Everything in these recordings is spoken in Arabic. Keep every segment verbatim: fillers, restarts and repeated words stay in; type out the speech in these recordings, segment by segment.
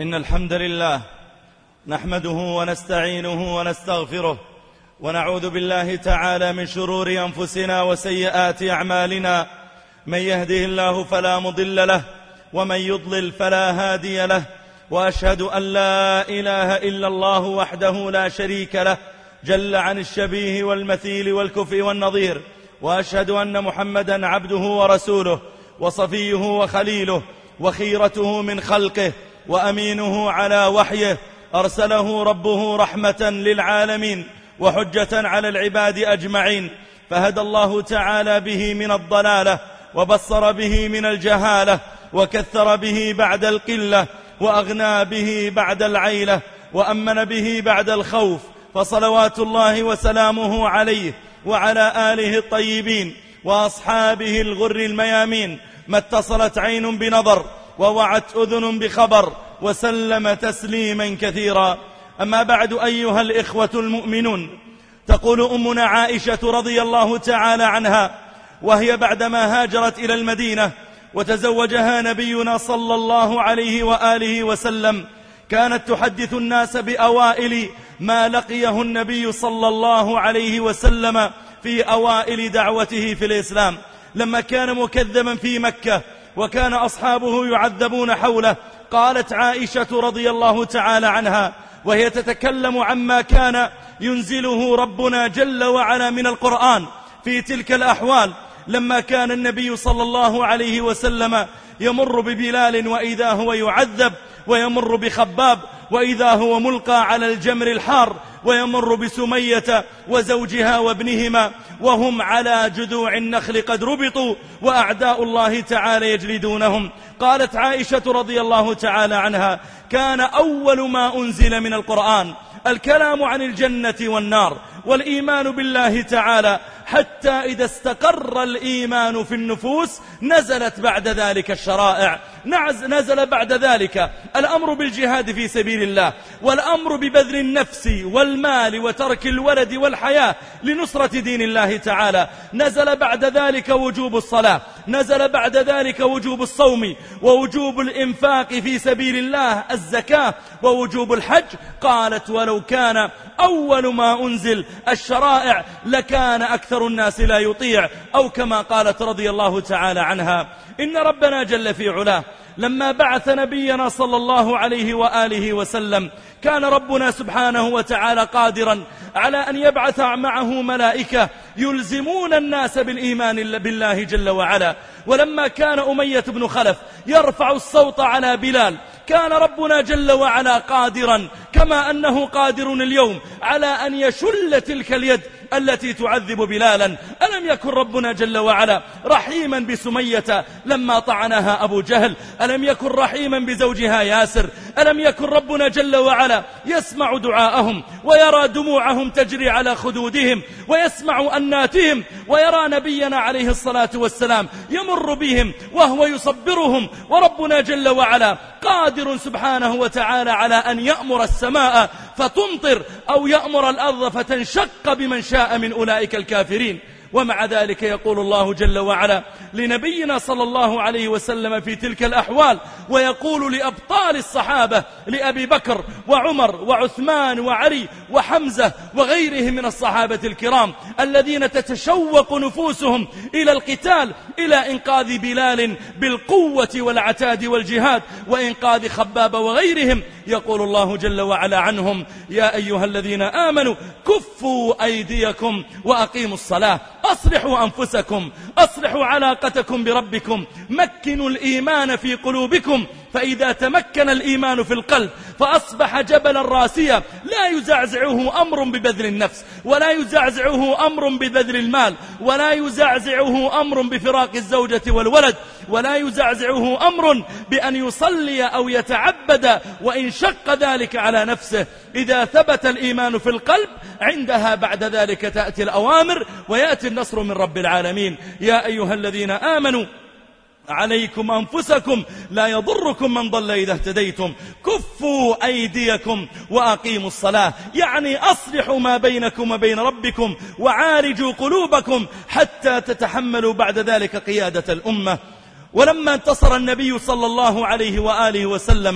إن الحمد لله نحمده ونستعينه ونستغفره ونعوذ بالله تعالى من شرور أنفسنا وسيئات أعمالنا. من يهده الله فلا مضل له ومن يضلل فلا هادي له، وأشهد أن لا إله إلا الله وحده لا شريك له جل عن الشبيه والمثيل والكفء والنظير، وأشهد أن محمدا عبده ورسوله وصفيه وخليله وخيرته من خلقه وأمينه على وحيه، أرسله ربه رحمة للعالمين وحجة على العباد أجمعين، فهدى الله تعالى به من الضلالة وبصر به من الجهالة وكثر به بعد القلة وأغنى به بعد العيلة وأمن به بعد الخوف، فصلوات الله وسلامه عليه وعلى آله الطيبين وأصحابه الغر الميامين، ما اتصلت عين بنظر ووعت أذن بخبر، وسلم تسليما كثيرا. أما بعد، أيها الإخوة المؤمنون، تقول أمنا عائشة رضي الله تعالى عنها وهي بعدما هاجرت إلى المدينة وتزوجها نبينا صلى الله عليه وآله وسلم، كانت تحدث الناس بأوائل ما لقيه النبي صلى الله عليه وسلم في أوائل دعوته في الإسلام، لما كان مكذبا في مكة وكان أصحابه يعذبون حوله. قالت عائشة رضي الله تعالى عنها وهي تتكلم عما كان ينزله ربنا جل وعلا من القرآن في تلك الأحوال، لما كان النبي صلى الله عليه وسلم يمر ببلال وإذا هو يعذب، ويمر بخباب وإذا هو ملقى على الجمر الحار، ويمر بسمية وزوجها وابنهما وهم على جذوع النخل قد ربطوا وأعداء الله تعالى يجلدونهم. قالت عائشة رضي الله تعالى عنها: كان أول ما أنزل من القرآن الكلام عن الجنة والنار والإيمان بالله تعالى، حتى إذا استقر الإيمان في النفوس نزلت بعد ذلك الشرائع، نزل بعد ذلك الأمر بالجهاد في سبيل الله، والأمر ببذل النفس والمال وترك الولد والحياة لنصرة دين الله تعالى، نزل بعد ذلك وجوب الصلاة، نزل بعد ذلك وجوب الصوم ووجوب الإنفاق في سبيل الله، الزكاة ووجوب الحج. قالت: ولو كان أول ما أنزل الشرائع لكان أكثر الناس لا يطيع، أو كما قالت رضي الله تعالى عنها: إن ربنا جل في علاه لما بعث نبينا صلى الله عليه وآله وسلم كان ربنا سبحانه وتعالى قادرا على أن يبعث معه ملائكة يلزمون الناس بالإيمان بالله جل وعلا. ولما كان أمية بن خلف يرفع الصوت على بلال كان ربنا جل وعلا قادرا كما أنه قادر اليوم على أن يشل تلك اليد التي تعذب بلالا. ألم يكن ربنا جل وعلا رحيما بسمية لما طعنها أبو جهل؟ ألم يكن رحيما بزوجها ياسر؟ ألم يكن ربنا جل وعلا يسمع دعاءهم ويرى دموعهم تجري على خدودهم ويسمع أناتهم، ويرى نبينا عليه الصلاة والسلام يمر بهم وهو يصبرهم؟ وربنا جل وعلا قادر سبحانه وتعالى على أن يأمر السماء فتمطر أو يأمر الأرض فتنشق بمن شاء من أولئك الكافرين. ومع ذلك يقول الله جل وعلا لنبينا صلى الله عليه وسلم في تلك الأحوال، ويقول لأبطال الصحابة لأبي بكر وعمر وعثمان وعلي وحمزة وغيرهم من الصحابة الكرام الذين تتشوق نفوسهم إلى القتال، إلى إنقاذ بلال بالقوة والعتاد والجهاد وإنقاذ خباب وغيرهم، يقول الله جل وعلا عنهم: يا أيها الذين آمنوا كفوا أيديكم وأقيموا الصلاة، أصلحوا أنفسكم، أصلحوا علاقتكم بربكم، مكنوا الإيمان في قلوبكم، فإذا تمكن الإيمان في القلب فأصبح جبلا راسيا لا يزعزعه أمر ببذل النفس، ولا يزعزعه أمر ببذل المال، ولا يزعزعه أمر بفراق الزوجة والولد، ولا يزعزعه أمر بأن يصلي أو يتعبد وإن شق ذلك على نفسه. إذا ثبت الإيمان في القلب عندها بعد ذلك تأتي الأوامر ويأتي النصر من رب العالمين. يا أيها الذين آمنوا عليكم أنفسكم لا يضركم من ضل إذا اهتديتم، كفوا أيديكم وأقيموا الصلاة، يعني أصلحوا ما بينكم وبين ربكم وعالجوا قلوبكم حتى تتحملوا بعد ذلك قيادة الأمة. ولما انتصر النبي صلى الله عليه وآله وسلم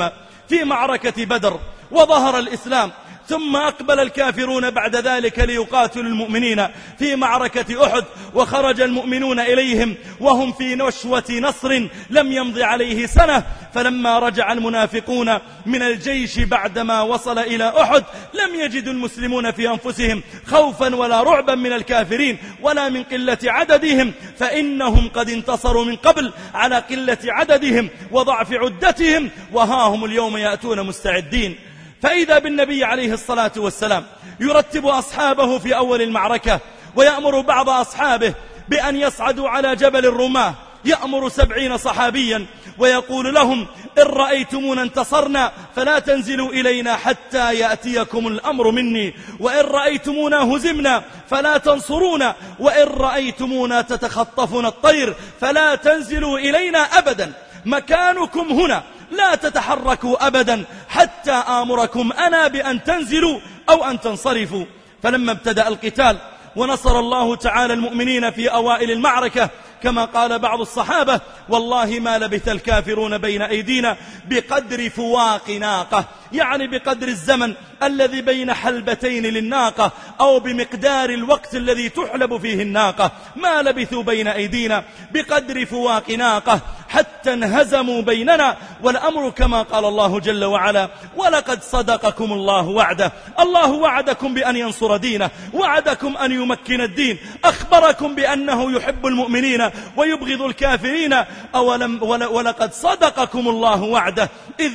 في معركة بدر وظهر الإسلام، ثم أقبل الكافرون بعد ذلك ليقاتلوا المؤمنين في معركة أحد، وخرج المؤمنون إليهم وهم في نشوة نصر لم يمض عليه سنة. فلما رجع المنافقون من الجيش بعدما وصل إلى أحد لم يجدوا المسلمون في أنفسهم خوفا ولا رعبا من الكافرين ولا من قلة عددهم، فإنهم قد انتصروا من قبل على قلة عددهم وضعف عدتهم، وها هم اليوم يأتون مستعدين. فإذا بالنبي عليه الصلاة والسلام يرتب أصحابه في أول المعركة، ويأمر بعض أصحابه بأن يصعدوا على جبل الرماة، يأمر سبعين صحابيا ويقول لهم: إن رأيتمونا انتصرنا فلا تنزلوا إلينا حتى يأتيكم الأمر مني، وإن رأيتمونا هزمنا فلا تنصرونا، وإن رأيتمونا تتخطفنا الطير فلا تنزلوا إلينا أبدا، مكانكم هنا لا تتحركوا أبدا حتى آمركم أنا بأن تنزلوا أو أن تنصرفوا. فلما ابتدأ القتال ونصر الله تعالى المؤمنين في أوائل المعركة كما قال بعض الصحابة: والله ما لبث الكافرون بين أيدينا بقدر فواق ناقة، يعني بقدر الزمن الذي بين حلبتين للناقة، أو بمقدار الوقت الذي تحلب فيه الناقة، ما لبثوا بين أيدينا بقدر فواق ناقة حتى انهزموا بيننا، والأمر كما قال الله جل وعلا: ولقد صدقكم الله وعده. الله وعدكم بأن ينصر دينه، وعدكم أن يمكن الدين، أخبركم بأنه يحب المؤمنين ويبغض الكافرين. أولم ولقد صدقكم الله وعده إذ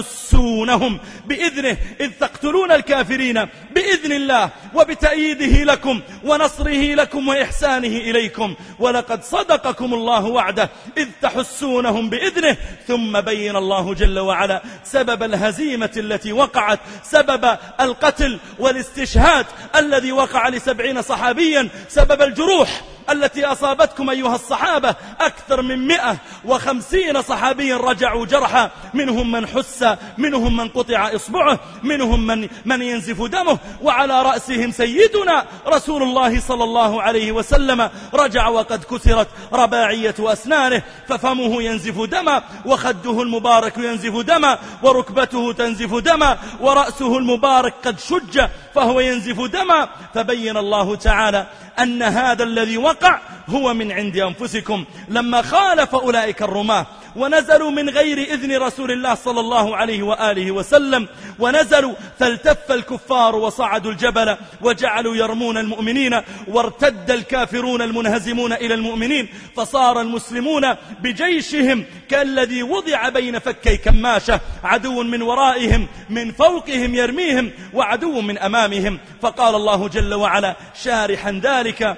تحسونهم بإذنه، إذ تقتلون الكافرين بإذن الله وبتأييده لكم ونصره لكم وإحسانه إليكم. ولقد صدقكم الله وعده إذ تحسونهم بإذنه. ثم بين الله جل وعلا سبب الهزيمة التي وقعت، سبب القتل والاستشهاد الذي وقع لسبعين صحابيا، سبب الجروح التي أصابتكم أيها الصحابة. أكثر من مئة وخمسين صحابيا رجعوا جرحى، منهم من حس، منهم من قطع إصبعه، منهم من, من ينزف دمه، وعلى رأسهم سيدنا رسول الله صلى الله عليه وسلم رجع وقد كسرت رباعية أسنانه، ففمه ينزف دما، وخده المبارك ينزف دما، وركبته تنزف دما، ورأسه المبارك قد شج فهو ينزف دما. فبين الله تعالى أن هذا الذي وقع هو من عند أنفسكم لما خالف أولئك الرماة ونزلوا من غير إذن رسول الله صلى الله عليه وآله وسلم، ونزلوا فالتف الكفار وصعدوا الجبل وجعلوا يرمون المؤمنين، وارتد الكافرون المنهزمون إلى المؤمنين، فصار المسلمون بجيشهم كالذي وضع بين فكي كماشة، عدو من ورائهم من فوقهم يرميهم وعدو من أمامهم. فقال الله جل وعلا شارحا ذلك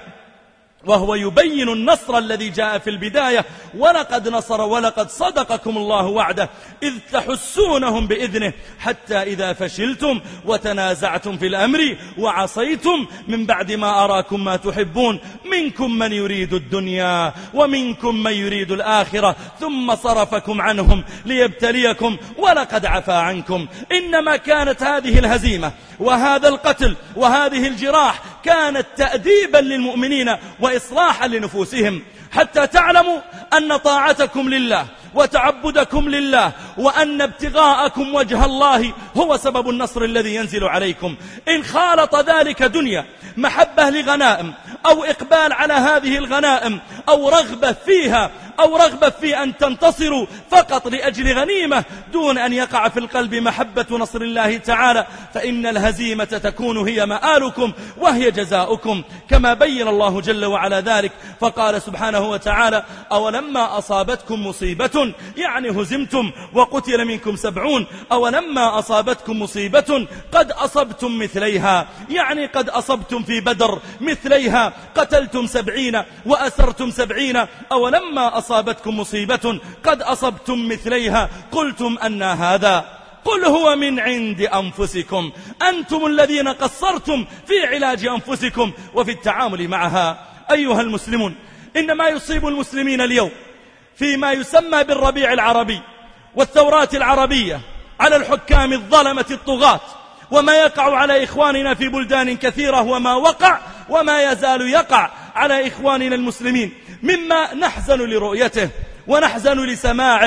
وهو يبين النصر الذي جاء في البداية: ولقد نصر ولقد صدقكم الله وعده إذ تحسونهم بإذنه حتى إذا فشلتم وتنازعتم في الأمر وعصيتم من بعد ما أراكم ما تحبون منكم من يريد الدنيا ومنكم من يريد الآخرة ثم صرفكم عنهم ليبتليكم ولقد عفا عنكم. إنما كانت هذه الهزيمة وهذا القتل وهذه الجراح كانت تأديبا للمؤمنين وإصلاحا لنفوسهم، حتى تعلموا أن طاعتكم لله وتعبدكم لله وأن ابتغاءكم وجه الله هو سبب النصر الذي ينزل عليكم. إن خالط ذلك دنيا، محبة لغنائم أو إقبال على هذه الغنائم أو رغبة فيها أو رغبة في أن تنتصروا فقط لأجل غنيمة دون أن يقع في القلب محبة نصر الله تعالى، فإن الهزيمة تكون هي مآلكم وهي جزاؤكم، كما بين الله جل وعلا ذلك فقال سبحانه وتعالى: أولما أصابتكم مصيبة، يعني هزمتم وقتل منكم سبعون، أولما أصابتكم مصيبة قد أصبتم مثليها، يعني قد أصبتم في بدر مثليها، قتلتم سبعين وأسرتم سبعين، أولما أصابتكم مصيبة قد أصبتم مثليها قلتم أن هذا، قل هو من عند أنفسكم، أنتم الذين قصرتم في علاج أنفسكم وفي التعامل معها. أيها المسلمون، إن ما يصيب المسلمين اليوم فيما يسمى بالربيع العربي والثورات العربية على الحكام الظلمة الطغاة، وما يقع على إخواننا في بلدان كثيرة، وما وقع وما يزال يقع على إخواننا المسلمين، مما نحزن لرؤيته ونحزن لسماعه،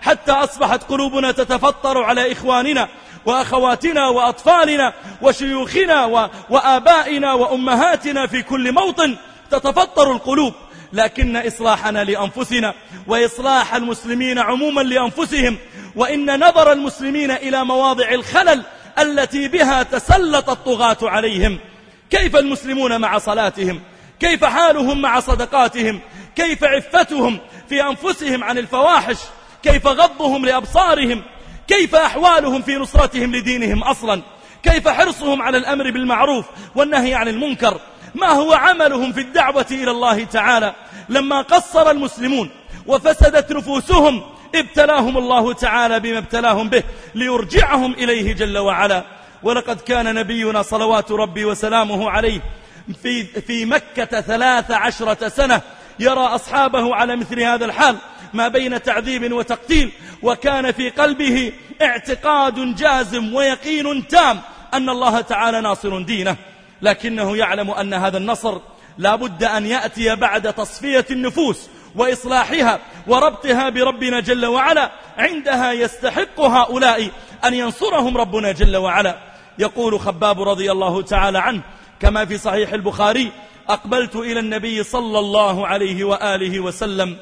حتى أصبحت قلوبنا تتفطر على إخواننا وأخواتنا وأطفالنا وشيوخنا وآبائنا وأمهاتنا في كل موطن، تتفطر القلوب. لكن إصلاحنا لأنفسنا وإصلاح المسلمين عموما لأنفسهم، وإن نظر المسلمين إلى مواضع الخلل التي بها تسلط الطغاة عليهم. كيف المسلمون مع صلاتهم؟ كيف حالهم مع صدقاتهم؟ كيف عفتهم في أنفسهم عن الفواحش؟ كيف غضهم لأبصارهم؟ كيف أحوالهم في نصرتهم لدينهم أصلا؟ كيف حرصهم على الأمر بالمعروف والنهي عن المنكر؟ ما هو عملهم في الدعوة إلى الله تعالى؟ لما قصر المسلمون وفسدت نفوسهم ابتلاهم الله تعالى بما ابتلاهم به ليرجعهم إليه جل وعلا. ولقد كان نبينا صلوات ربي وسلامه عليه في, في مكة ثلاث عشرة سنة يرى أصحابه على مثل هذا الحال ما بين تعذيب وتقتيل، وكان في قلبه اعتقاد جازم ويقين تام أن الله تعالى ناصر دينه، لكنه يعلم أن هذا النصر لا بد أن يأتي بعد تصفية النفوس وإصلاحها وربطها بربنا جل وعلا. عندها يستحق هؤلاء أن ينصرهم ربنا جل وعلا. يقول خباب رضي الله تعالى عنه كما في صحيح البخاري: أقبلت إلى النبي صلى الله عليه وآله وسلم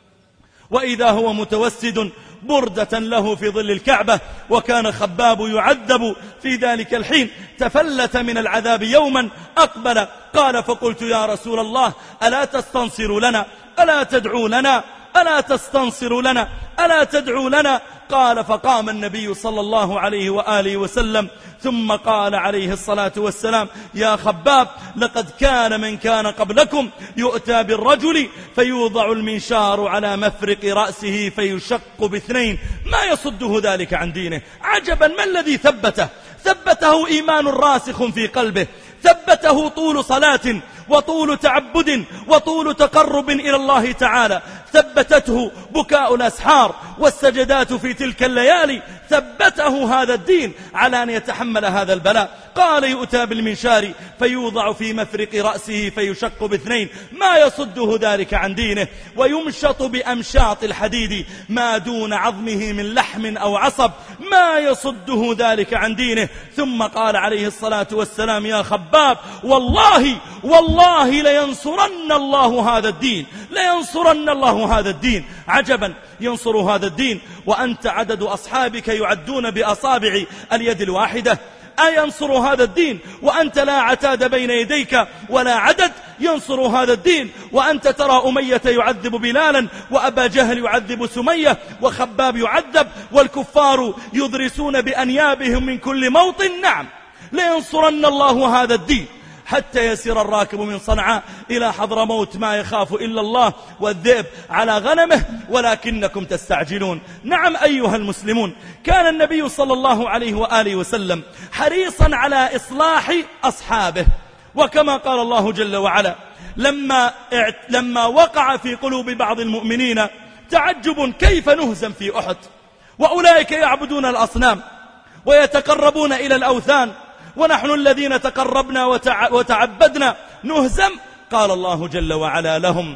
وإذا هو متوسد بردة له في ظل الكعبة، وكان خباب يعذب في ذلك الحين، تفلت من العذاب يوما أقبل. قال: فقلت يا رسول الله ألا تستنصر لنا؟ ألا تدعو لنا؟ ألا تستنصر لنا؟ ألا تدعو لنا؟ قال: فقام النبي صلى الله عليه وآله وسلم ثم قال عليه الصلاة والسلام: يا خباب، لقد كان من كان قبلكم يؤتى بالرجل فيوضع المنشار على مفرق رأسه فيشق باثنين ما يصده ذلك عن دينه. عجبا، ما الذي ثبته؟ ثبته إيمان راسخ في قلبه، ثبته طول صلاة وطول تعبد وطول تقرب إلى الله تعالى، ثبتته بكاء الأسحار والسجدات في تلك الليالي، ثبته هذا الدين على أن يتحمل هذا البلاء. قال: يؤتى بالمنشار فيوضع في مفرق رأسه فيشق باثنين ما يصده ذلك عن دينه، ويمشط بأمشاط الحديد ما دون عظمه من لحم أو عصب ما يصده ذلك عن دينه. ثم قال عليه الصلاة والسلام: يا خباب، والله والله لينصرن الله هذا الدين، لينصرن الله هذا الدين. عجبا، ينصر هذا الدين وأنت عدد أصحابك يعدون بأصابع اليد الواحدة؟ أينصر هذا الدين وأنت لا عتاد بين يديك ولا عدد؟ ينصر هذا الدين وأنت ترى أمية يعذب بلالا، وأبا جهل يعذب سمية، وخباب يعذب، والكفار يضرسون بأنيابهم من كل موطن؟ نعم، لينصرن الله هذا الدين حتى يسير الراكب من صنعاء إلى حضرموت ما يخاف إلا الله والذئب على غنمه، ولكنكم تستعجلون. نعم أيها المسلمون، كان النبي صلى الله عليه وآله وسلم حريصا على إصلاح أصحابه، وكما قال الله جل وعلا: لما, لما وقع في قلوب بعض المؤمنين تعجب كيف نهزم في أحد، وأولئك يعبدون الأصنام ويتقربون إلى الأوثان، ونحن الذين تقربنا وتعبدنا نهزم. قال الله جل وعلا لهم: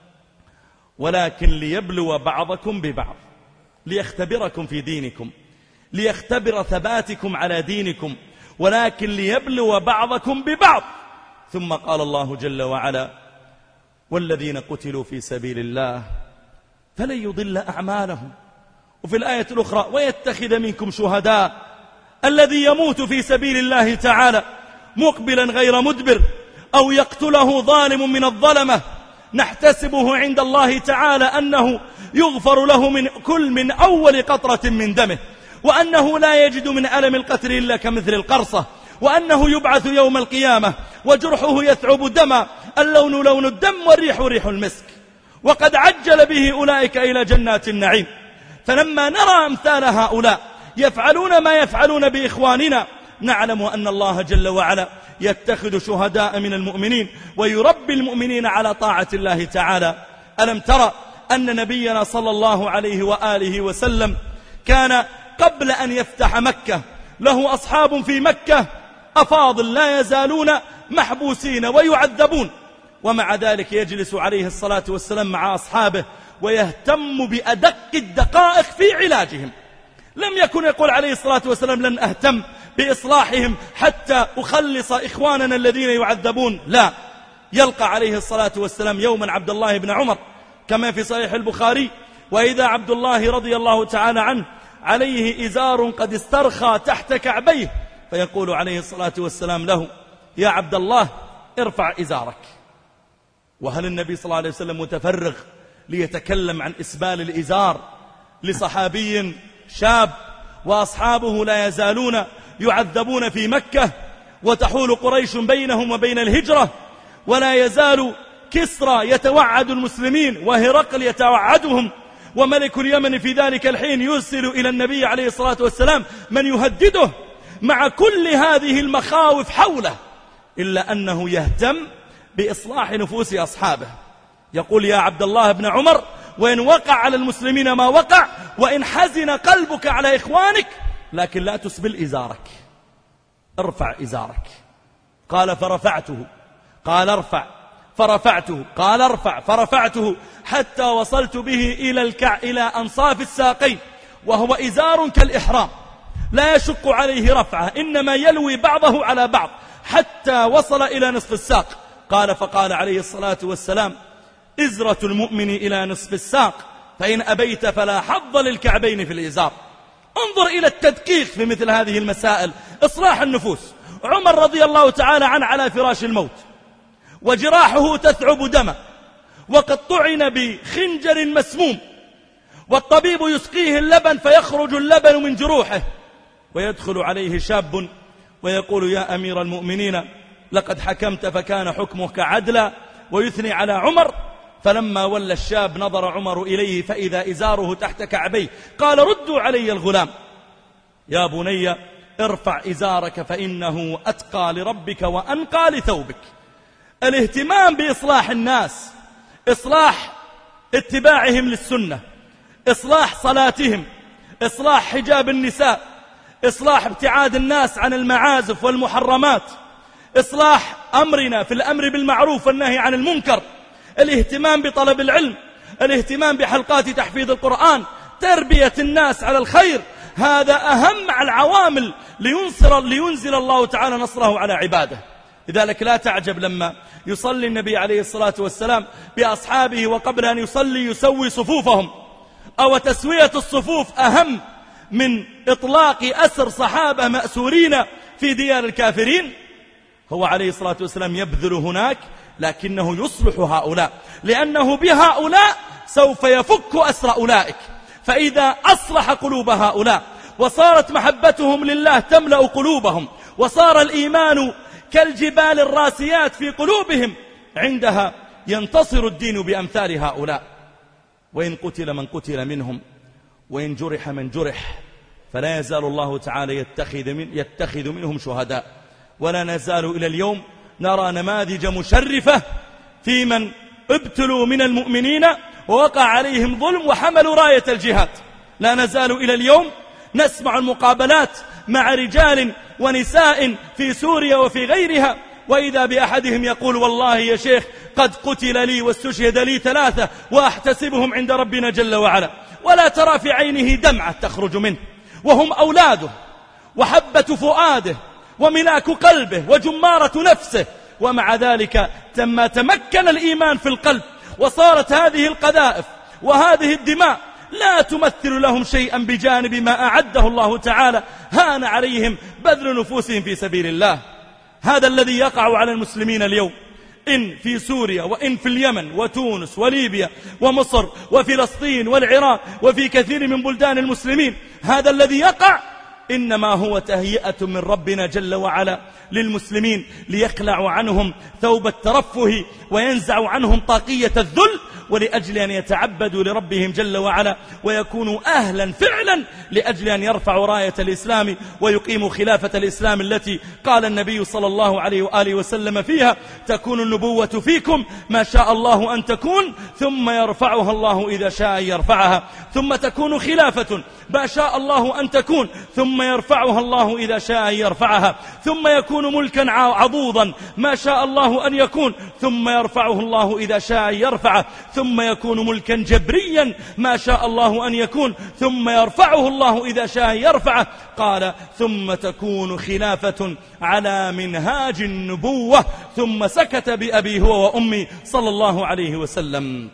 ولكن ليبلو بعضكم ببعض، ليختبركم في دينكم، ليختبر ثباتكم على دينكم، ولكن ليبلو بعضكم ببعض. ثم قال الله جل وعلا: والذين قتلوا في سبيل الله فلن يضل أعمالهم. وفي الآية الأخرى: ويتخذ منكم شهداء. الذي يموت في سبيل الله تعالى مقبلا غير مدبر، أو يقتله ظالم من الظلمة، نحتسبه عند الله تعالى أنه يغفر له من كل من أول قطرة من دمه، وأنه لا يجد من ألم القتل إلا كمثل القرصة، وأنه يبعث يوم القيامة وجرحه يثعب دما، اللون لون الدم والريح ريح المسك، وقد عجل به أولئك إلى جنات النعيم. فلما نرى أمثال هؤلاء يفعلون ما يفعلون بإخواننا، نعلم أن الله جل وعلا يتخذ شهداء من المؤمنين ويربي المؤمنين على طاعة الله تعالى. ألم ترى أن نبينا صلى الله عليه وآله وسلم كان قبل أن يفتح مكة له أصحاب في مكة أفاضل لا يزالون محبوسين ويعذبون، ومع ذلك يجلس عليه الصلاة والسلام مع أصحابه ويهتم بأدق الدقائق في علاجهم. لم يكن يقول عليه الصلاة والسلام لن أهتم بإصلاحهم حتى أخلص إخواننا الذين يعذبون، لا، يلقى عليه الصلاة والسلام يوما عبد الله بن عمر كما في صحيح البخاري، وإذا عبد الله رضي الله تعالى عنه عليه إزار قد استرخى تحت كعبيه، فيقول عليه الصلاة والسلام له: يا عبد الله ارفع إزارك. وهل النبي صلى الله عليه وسلم متفرغ ليتكلم عن إسبال الإزار لصحابي شاب وأصحابه لا يزالون يعذبون في مكة، وتحول قريش بينهم وبين الهجرة، ولا يزال كسرى يتوعد المسلمين وهرقل يتوعدهم، وملك اليمن في ذلك الحين يرسل إلى النبي عليه الصلاة والسلام من يهدده مع كل هذه المخاوف حوله، إلا أنه يهتم بإصلاح نفوس أصحابه. يقول: يا عبد الله بن عمر، وإن وقع على المسلمين ما وقع، وإن حزن قلبك على إخوانك، لكن لا تسبل إزارك، ارفع إزارك. قال: فرفعته. قال: ارفع. فرفعته. قال: ارفع. فرفعته حتى وصلت به إلى الكع إلى أنصاف الساقين، وهو إزار كالإحرام لا يشق عليه رفعه، إنما يلوي بعضه على بعض حتى وصل إلى نصف الساق. قال: فقال عليه الصلاة والسلام: إزرة المؤمن إلى نصف الساق، فإن أبيت فلا حظ للكعبين في الإزار. انظر إلى التدقيق في مثل هذه المسائل، إصلاح النفوس. عمر رضي الله تعالى عنه على فراش الموت، وجراحه تثعب دما، وقد طعن بخنجر مسموم، والطبيب يسقيه اللبن فيخرج اللبن من جروحه، ويدخل عليه شاب ويقول: يا أمير المؤمنين، لقد حكمت فكان حكمك عدلا، ويثني على عمر. فلما ولى الشاب نظر عمر إليه فإذا إزاره تحت كعبيه، قال: ردوا علي الغلام. يا بني ارفع إزارك فإنه أتقى لربك وأنقى لثوبك. الاهتمام بإصلاح الناس، إصلاح اتباعهم للسنة، إصلاح صلاتهم، إصلاح حجاب النساء، إصلاح ابتعاد الناس عن المعازف والمحرمات، إصلاح أمرنا في الأمر بالمعروف والنهي عن المنكر، الاهتمام بطلب العلم، الاهتمام بحلقات تحفيظ القرآن، تربية الناس على الخير. هذا أهم العوامل لينصر لينزل الله تعالى نصره على عباده. لذلك لا تعجب لما يصلي النبي عليه الصلاة والسلام بأصحابه، وقبل أن يصلي يسوي صفوفهم. أو تسوية الصفوف أهم من إطلاق أسر صحابة مأسورين في ديار الكافرين؟ هو عليه الصلاة والسلام يبذل هناك، لكنه يصلح هؤلاء، لأنه بهؤلاء سوف يفك أسر أولئك. فإذا أصلح قلوب هؤلاء وصارت محبتهم لله تملأ قلوبهم، وصار الإيمان كالجبال الراسيات في قلوبهم، عندها ينتصر الدين بأمثال هؤلاء. وإن قتل من قتل منهم، وإن جرح من جرح، فلا يزال الله تعالى يتخذ, من يتخذ منهم شهداء. ولا نزال إلى اليوم نرى نماذج مشرفة في من ابتلوا من المؤمنين ووقع عليهم ظلم وحملوا راية الجهاد. لا نزال إلى اليوم نسمع المقابلات مع رجال ونساء في سوريا وفي غيرها، وإذا بأحدهم يقول: والله يا شيخ قد قتل لي واستشهد لي ثلاثة وأحتسبهم عند ربنا جل وعلا. ولا ترى في عينه دمعة تخرج منه، وهم أولاده وحبة فؤاده وملاك قلبه وجمارة نفسه. ومع ذلك لما تمكن الإيمان في القلب وصارت هذه القذائف وهذه الدماء لا تمثل لهم شيئا بجانب ما أعده الله تعالى، هان عليهم بذل نفوسهم في سبيل الله. هذا الذي يقع على المسلمين اليوم، إن في سوريا وإن في اليمن وتونس وليبيا ومصر وفلسطين والعراق وفي كثير من بلدان المسلمين. هذا الذي يقع إنما هو تهيئة من ربنا جل وعلا للمسلمين، ليخلعوا عنهم ثوب الترفه وينزعوا عنهم طاقية الذل، ولأجل أن يتعبدوا لربهم جل وعلا ويكونوا أهلا فعلا لأجل أن يرفعوا راية الإسلام ويقيموا خلافة الإسلام التي قال النبي صلى الله عليه وآله وسلم فيها: تكون النبوة فيكم ما شاء الله أن تكون، ثم يرفعها الله إذا شاء أن يرفعها، ثم تكون خلافة ما شاء الله أن تكون، ثم يرفعها الله إذا شاء أن يرفعها، ثم يكون ملكا عضوضا ما شاء الله أن يكون، ثم يرفعه الله إذا شاء أن يرفعه، ثم يكون ملكا جبريا ما شاء الله أن يكون، ثم يرفعه الله إذا شاء أن يرفعه. قال: ثم تكون خلافة على منهاج النبوة. ثم سكت بأبي هو وأمي صلى الله عليه وسلم.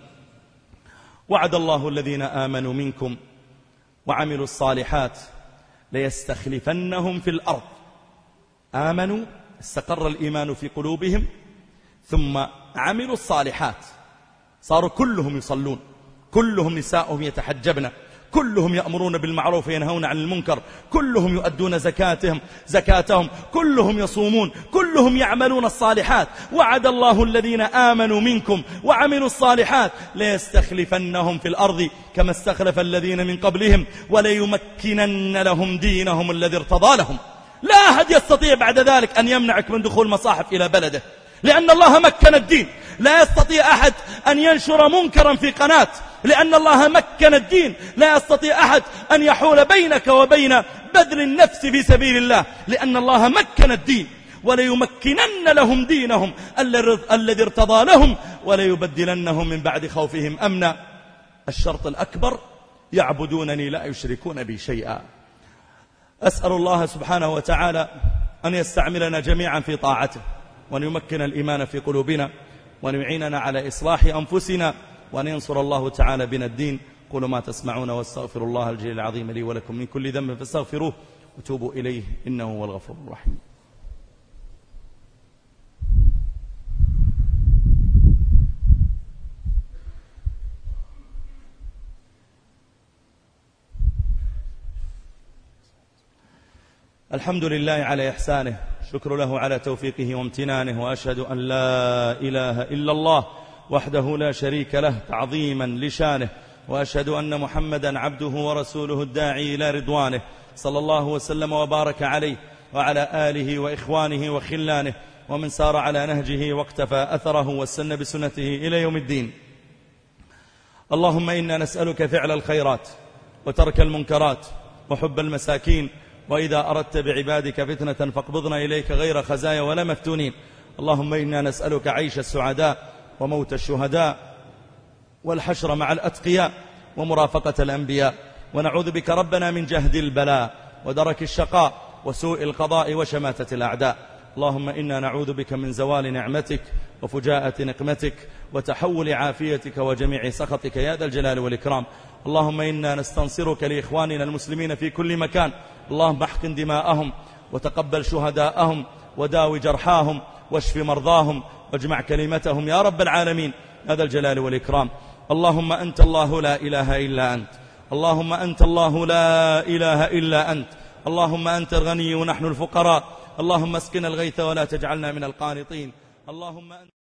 وعد الله الذين آمنوا منكم وعملوا الصالحات ليستخلفنهم في الأرض. آمنوا، استقر الإيمان في قلوبهم، ثم عملوا الصالحات، صاروا كلهم يصلون، كلهم نساؤهم يتحجبن، كلهم يأمرون بالمعروف وينهون عن المنكر، كلهم يؤدون زكاتهم زكاتهم كلهم يصومون، كلهم يعملون الصالحات. وعد الله الذين آمنوا منكم وعملوا الصالحات ليستخلفنهم في الأرض كما استخلف الذين من قبلهم وليمكنن لهم دينهم الذي ارتضى لهم. لا أحد يستطيع بعد ذلك أن يمنعك من دخول مصاحف إلى بلده، لأن الله مكن الدين. لا يستطيع أحد أن ينشر منكرا في قناة، لأن الله مكن الدين. لا يستطيع أحد أن يحول بينك وبين بذل النفس في سبيل الله، لأن الله مكن الدين. وليمكنن لهم دينهم الذي ارتضى لهم وليبدلنهم من بعد خوفهم أمنا. الشرط الأكبر: يعبدونني لا يشركون بي شيئا. أسأل الله سبحانه وتعالى أن يستعملنا جميعا في طاعته، وأن يمكن الإيمان في قلوبنا، وأن يعيننا على إصلاح أنفسنا، وأن ينصر الله تعالى بنا الدين. قولوا ما تسمعون واستغفر الله الجليل العظيم لي ولكم من كل ذنب فاستغفروه وتوبوا إليه إنه هو الغفور الرحيم. الحمد لله على إحسانه، شكر له على توفيقه وامتنانه، وأشهد أن لا إله إلا الله وحده لا شريك له تعظيما لشانه، وأشهد أن محمدا عبده ورسوله الداعي إلى رضوانه، صلى الله وسلم وبارك عليه وعلى آله وإخوانه وخلانه ومن سار على نهجه واقتفى أثره واستنى بسنته إلى يوم الدين. اللهم إنا نسألك فعل الخيرات وترك المنكرات وحب المساكين، وإذا أردت بعبادك فتنة فاقبضنا إليك غير خزايا ولا مفتونين. اللهم إنا نسألك عيش السعداء وموت الشهداء والحشر مع الأتقياء ومرافقة الأنبياء، ونعوذ بك ربنا من جهد البلاء ودرك الشقاء وسوء القضاء وشماتة الأعداء. اللهم إنا نعوذ بك من زوال نعمتك وفجاءة نقمتك وتحول عافيتك وجميع سخطك يا ذا الجلال والإكرام. اللهم إنا نستنصرك لإخواننا المسلمين في كل مكان. اللهم احقن دماءهم وتقبل شهداءهم وداوي جرحاهم واشف مرضاهم واجمع كلمتهم يا رب العالمين يا ذا الجلال والإكرام. اللهم أنت الله لا إله إلا أنت، اللهم أنت الله لا إله إلا أنت، اللهم أنت الغني ونحن الفقراء، اللهم اسقنا الغيث ولا تجعلنا من القانطين. اللهم أنت